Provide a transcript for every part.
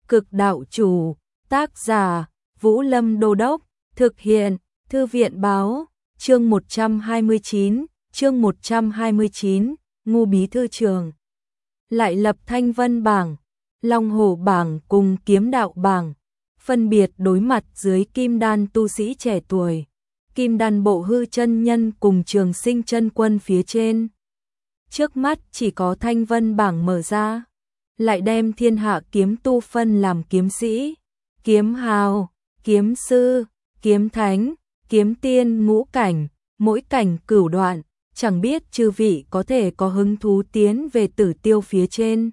Cực đạo chủ, tác giả, Vũ Lâm Đô Đốc, thực hiện, Thư viện báo, chương 129, Ngu Bí Thư Trường. Lại lập Thanh Vân bảng, Long Hổ bảng cùng Kiếm đạo bảng, phân biệt đối mặt dưới Kim Đan tu sĩ trẻ tuổi, Kim Đan Bộ Hư chân nhân cùng Trường Sinh chân quân phía trên. Trước mắt chỉ có Thanh Vân bảng mở ra, lại đem thiên hạ kiếm tu phân làm kiếm sĩ, kiếm hào, kiếm sư, kiếm thánh, kiếm tiên ngũ cảnh, mỗi cảnh cửu đoạn, chẳng biết chư vị có thể có hứng thú tiến về Tử Tiêu phía trên.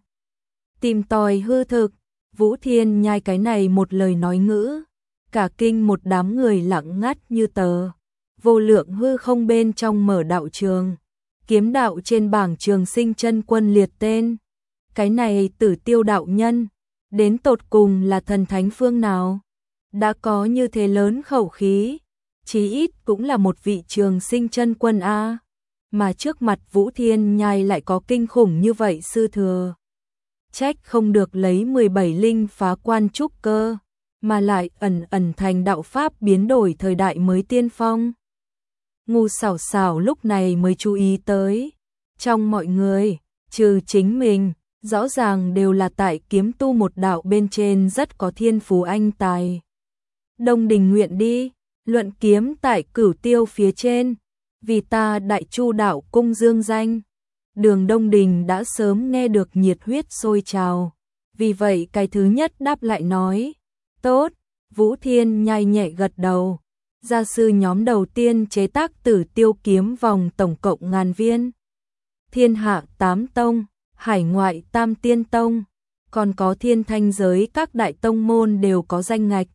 Tìm tòi hư thực, Vũ Thiên Nhai cái này một lời nói ngữ, cả kinh một đám người lặng ngắt như tờ. Vô lượng hư không bên trong mở đạo trường, kiếm đạo trên bảng Trường Sinh chân quân liệt tên. Cái này Tử Tiêu đạo nhân, đến tột cùng là thần thánh phương nào? Đã có như thế lớn khẩu khí, chí ít cũng là một vị Trường Sinh chân quân a, mà trước mặt Vũ Thiên Nhai lại có kinh khủng như vậy sư thừa. Trách không được lấy 17 linh phá quan trúc cơ, mà lại ẩn thành đạo pháp biến đổi thời đại mới tiên phong. Ngu Xảo Xảo lúc này mới chú ý tới, trong mọi người, trừ chính mình, rõ ràng đều là tại kiếm tu một đạo bên trên rất có thiên phú anh tài. Đông Đình nguyện đi, luận kiếm tại Cửu Tiêu phía trên, vì ta Đại Chu đạo cung dương danh. Đường Đông Đình đã sớm nghe được nhiệt huyết sôi trào, vì vậy cái thứ nhất đáp lại nói, tốt. Vũ Thiên Nhai nhẹ gật đầu. Gia sư nhóm đầu tiên chế tác Tử Tiêu kiếm vòng tổng cộng 1000 viên. Thiên hạ 8 tông, hải ngoại Tam Tiên Tông, còn có thiên thanh giới các đại tông môn đều có danh ngạch.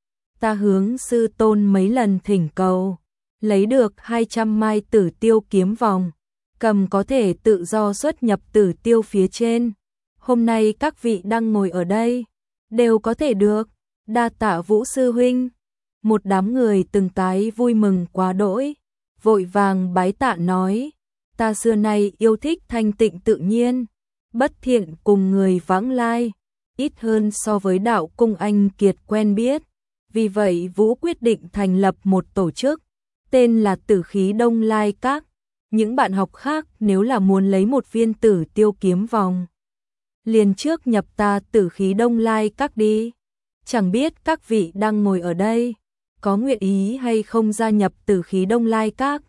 Ta hướng sư tôn mấy lần thỉnh cầu, lấy được 200 mai Tử Tiêu kiếm vòng, cầm có thể tự do xuất nhập Tử Tiêu phía trên. Hôm nay các vị đang ngồi ở đây, đều có thể được, đa tạ Vũ sư huynh. Một đám người từng cái vui mừng quá đỗi, vội vàng bái tạ nói, ta xưa nay yêu thích thanh tịnh tự nhiên, bất thiện cùng người vãng lai, ít hơn so với đạo cung anh kiệt quen biết. Vì vậy Vũ quyết định thành lập một tổ chức, tên là Tử Khí Đông Lai Các. Những bạn học khác nếu là muốn lấy một viên Tử Tiêu kiếm vòng, liền trước nhập ta Tử Khí Đông Lai Các đi. Chẳng biết các vị đang ngồi ở đây, có nguyện ý hay không gia nhập Tử Khí Đông Lai Các?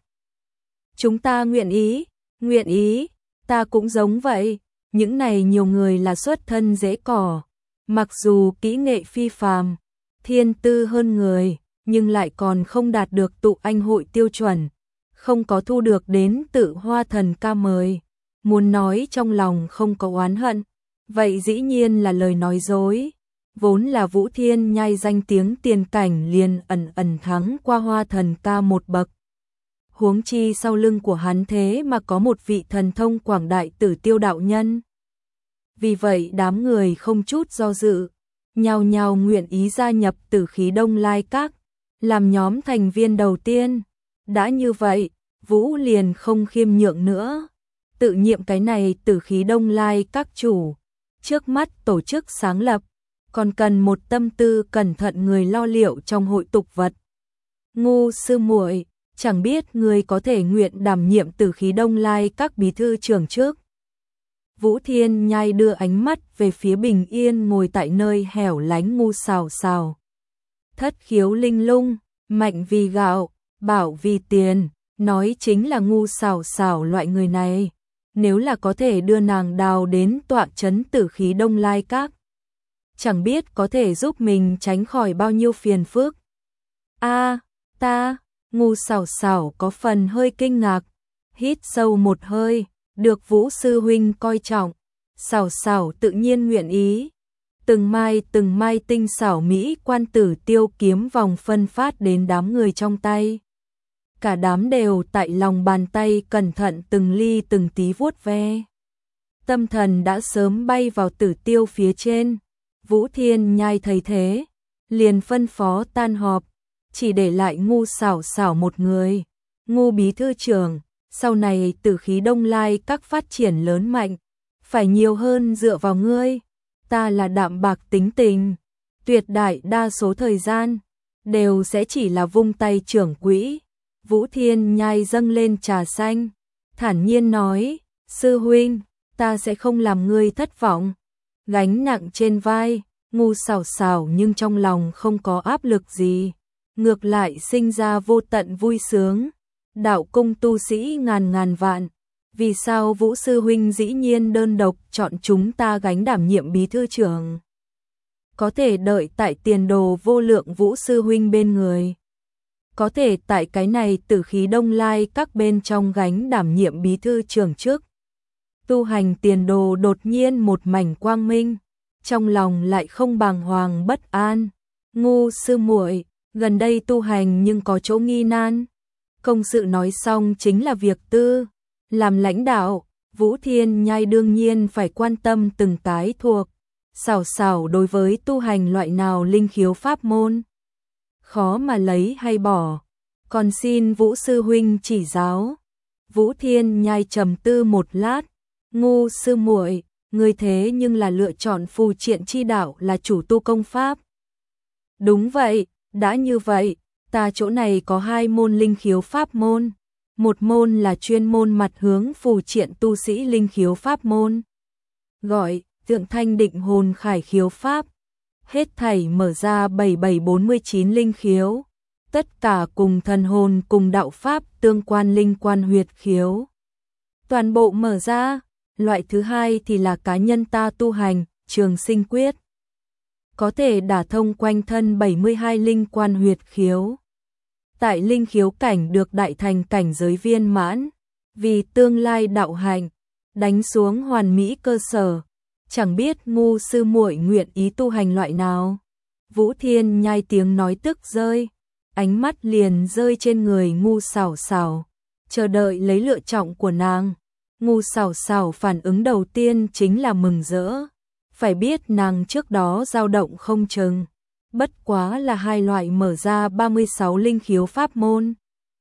Chúng ta nguyện ý, ta cũng giống vậy. Những này nhiều người là xuất thân dễ cỏ, mặc dù kỹ nghệ phi phàm, thiên tư hơn người, nhưng lại còn không đạt được tụ anh hội tiêu chuẩn, không có thu được đến Tự Hoa Thần Ca mời. Muốn nói trong lòng không có oán hận, vậy dĩ nhiên là lời nói dối. Vốn là Vũ Thiên Nhai danh tiếng tiền cảnh liền ẩn thắng qua Hoa Thần Ca một bậc. Huống chi sau lưng của hắn thế mà có một vị thần thông quảng đại Tử Tiêu đạo nhân. Vì vậy đám người không chút do dự, nhao nhao nguyện ý gia nhập Tử Khí Đông Lai Các, làm nhóm thành viên đầu tiên. Đã như vậy, Vũ liền không khiêm nhượng nữa, tự nhiệm cái này Tử Khí Đông Lai Các chủ. Trước mắt tổ chức sáng lập, còn cần một tâm tư cẩn thận người lo liệu trong hội tục vật. Ngu sư muội, chẳng biết người có thể nguyện đảm nhiệm Tử Khí Đông Lai Các bí thư trưởng trước? Vũ Thiên Nhai đưa ánh mắt về phía bình yên ngồi tại nơi hẻo lánh Ngu Xảo Xảo. Thất khiếu linh lung, mạnh vì gạo, bảo vì tiền, nói chính là Ngu Xảo Xảo loại người này. Nếu là có thể đưa nàng đào đến tọa trấn Tử Khí Đông Lai Các, chẳng biết có thể giúp mình tránh khỏi bao nhiêu phiền phức. Ngu Xảo Xảo có phần hơi kinh ngạc, hít sâu một hơi, được Vũ sư huynh coi trọng, Xảo Xảo tự nhiên nguyện ý. Từng mai tinh xảo mỹ quan Tử Tiêu kiếm vòng phân phát đến đám người trong tay. Cả đám đều tại lòng bàn tay cẩn thận từng ly từng tí vuốt ve. Tâm thần đã sớm bay vào Tử Tiêu phía trên. Vũ Thiên Nhai thấy thế, liền phân phó tan họp, chỉ để lại Ngu Xảo Xảo một người. Ngu bí thư trưởng, sau này Tử Khí Đông Lai Các phát triển lớn mạnh, phải nhiều hơn dựa vào ngươi. ta là đạm bạc tính tình, tuyệt đại đa số thời gian đều sẽ chỉ là vung tay trưởng quỹ. Vũ Thiên Nhai dâng lên trà xanh, thản nhiên nói, sư huynh, ta sẽ không làm ngươi thất vọng. Gánh nặng trên vai, ngu xảo xảo nhưng trong lòng không có áp lực gì, ngược lại sinh ra vô tận vui sướng. Đạo cung tu sĩ ngàn ngàn vạn, vì sao Vũ sư huynh dĩ nhiên đơn độc chọn chúng ta gánh đảm nhiệm bí thư trưởng? Có thể đợi tại tiền đồ vô lượng Vũ sư huynh bên người, có thể tại cái này tử khí đông lai các bên trong gánh đảm nhiệm bí thư trưởng trước. Tu hành tiền đồ đột nhiên một mảnh quang minh, trong lòng lại không bàng hoàng bất an. Ngu sư muội, gần đây tu hành nhưng có chỗ nghi nan. Công sự nói xong chính là việc tư, làm lãnh đạo, Vũ Thiên Nhai đương nhiên phải quan tâm từng cái thuộc. Xảo xảo đối với tu hành loại nào linh khiếu pháp môn, khó mà lấy hay bỏ, còn xin Vũ sư huynh chỉ giáo. Vũ Thiên Nhai trầm tư một lát, ngu sư muội, người thế nhưng là lựa chọn phù triện chi đạo là chủ tu công pháp. Đúng vậy, đã như vậy, ta chỗ này có 2 môn linh khiếu pháp môn, một môn là chuyên môn mặt hướng phù triện tu sĩ linh khiếu pháp môn, gọi Thượng Thanh Định Hồn Khải khiếu pháp, hết thảy mở ra 7749 linh khiếu, tất cả cùng thần hồn cùng đạo pháp tương quan linh quan huyệt khiếu. Toàn bộ mở ra. Loại thứ hai thì là cá nhân ta tu hành, Trường Sinh Quyết, có thể đả thông quanh thân 72 linh quan huyệt khiếu. Tại linh khiếu cảnh được đại thành cảnh giới viên mãn, vì tương lai đạo hành, đánh xuống hoàn mỹ cơ sở, chẳng biết ngu sư muội nguyện ý tu hành loại nào. Vũ Thiên Nhai tiếng nói tức rơi, ánh mắt liền rơi trên người ngu xảo xảo, chờ đợi lấy lựa chọn của nàng. Ngu xảo xảo phản ứng đầu tiên chính là mừng rỡ, phải biết nàng trước đó dao động không chừng, bất quá là 2 loại mở ra 36 linh khiếu pháp môn.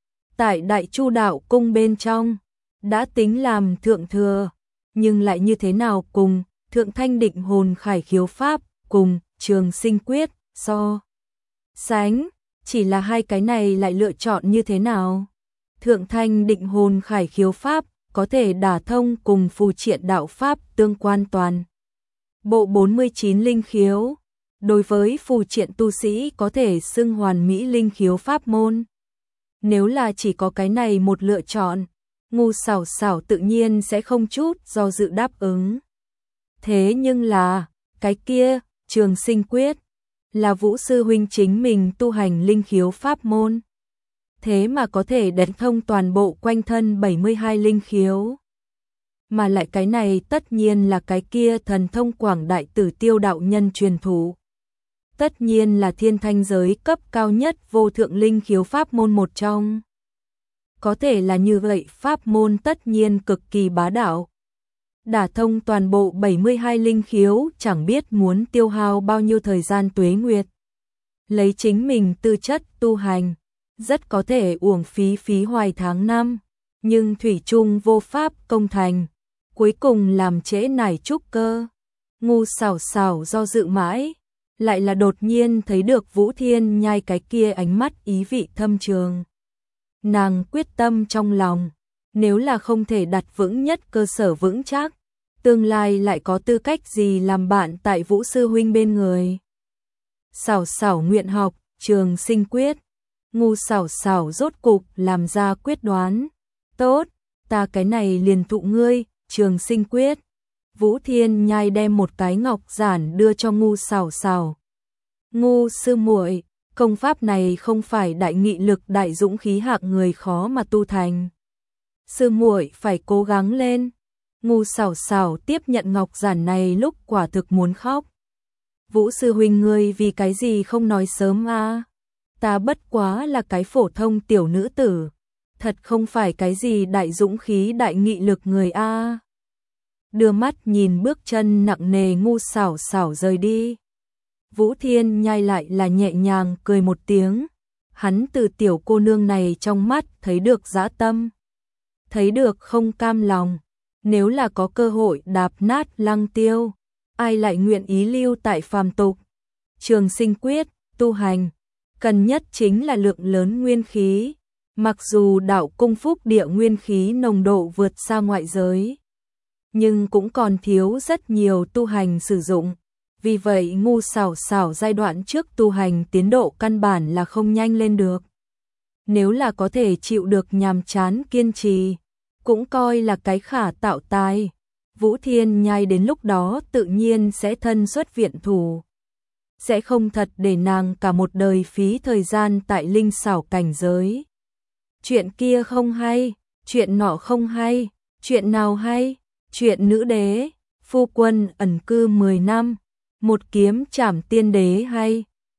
Tại Đại Chu đạo cung bên trong, đã tính làm thượng thừa, nhưng lại như thế nào cùng Thượng Thanh Định Hồn Khải khiếu pháp, cùng Trường Sinh Quyết, so sánh, chỉ là 2 cái này lại lựa chọn như thế nào? Thượng Thanh Định Hồn Khải khiếu pháp có thể đả thông cùng phù triện đạo pháp tương quan toàn bộ 49 linh khiếu, đối với phù triện tu sĩ có thể xưng hoàn mỹ linh khiếu pháp môn. Nếu là chỉ có cái này một lựa chọn, ngu xảo xảo tự nhiên sẽ không chút do dự đáp ứng. Thế nhưng là, cái kia, Trường Sinh Quyết, là Vũ sư huynh chính mình tu hành linh khiếu pháp môn. Thế mà có thể đánh thông toàn bộ quanh thân 72 linh khiếu. Mà lại cái này tất nhiên là cái kia thần thông quảng đại tử tiêu đạo nhân truyền thủ. Tất nhiên là thiên thanh giới cấp cao nhất vô thượng linh khiếu pháp môn một trong. Có thể là như vậy pháp môn tất nhiên cực kỳ bá đạo. Đả thông toàn bộ 72 linh khiếu chẳng biết muốn tiêu hao bao nhiêu thời gian tuế nguyệt. Lấy chính mình tư chất tu hành, rất có thể uổng phí hoài tháng năm, nhưng thủy chung vô pháp công thành, cuối cùng làm trễ nải trúc cơ. Ngu xảo xảo do dự mãi, lại là đột nhiên thấy được Vũ Thiên Nhai cái kia ánh mắt ý vị thâm trường. Nàng quyết tâm trong lòng, nếu là không thể đặt vững nhất cơ sở vững chắc, tương lai lại có tư cách gì làm bạn tại Vũ sư huynh bên người. Xảo xảo nguyện học Trường Sinh Quyết, ngu xảo xảo rốt cục làm ra quyết đoán. Tốt, ta cái này liền thụ ngươi, Trường Sinh Quyết. Vũ Thiên Nhai đem một cái ngọc giản đưa cho ngu xảo xảo. Ngu sư muội, công pháp này không phải đại nghị lực đại dũng khí hạng người khó mà tu thành. Sư muội phải cố gắng lên. Ngu xảo xảo tiếp nhận ngọc giản này lúc quả thực muốn khóc. Vũ sư huynh ngươi vì cái gì không nói sớm a? Ta bất quá là cái phổ thông tiểu nữ tử, thật không phải cái gì đại dũng khí đại nghị lực người a. Đưa mắt nhìn bước chân nặng nề ngu xảo xảo rời đi. Vũ Thiên Nhai lại là nhẹ nhàng cười một tiếng, hắn từ tiểu cô nương này trong mắt thấy được dã tâm, thấy được không cam lòng, nếu là có cơ hội đạp nát Lăng Tiêu, ai lại nguyện ý lưu tại phàm tục. Trường sinh quyết, tu hành, cần nhất chính là lượng lớn nguyên khí. Mặc dù đạo cung phúc địa nguyên khí nồng độ vượt xa ngoại giới, nhưng cũng còn thiếu rất nhiều tu hành sử dụng. Vì vậy Ngu Xảo Xảo giai đoạn trước tu hành tiến độ căn bản là không nhanh lên được. Nếu là có thể chịu được nhàm chán kiên trì, cũng coi là cái khả tạo tài. Vũ Thiên Nhai đến lúc đó tự nhiên sẽ thân xuất viện thủ. Sẽ không thật để nàng cả một đời phí thời gian tại linh xảo cảnh giới. Chuyện kia không hay, chuyện nọ không hay, chuyện nào hay? Chuyện nữ đế, phu quân ẩn cư 10 năm, một kiếm trảm tiên đế hay?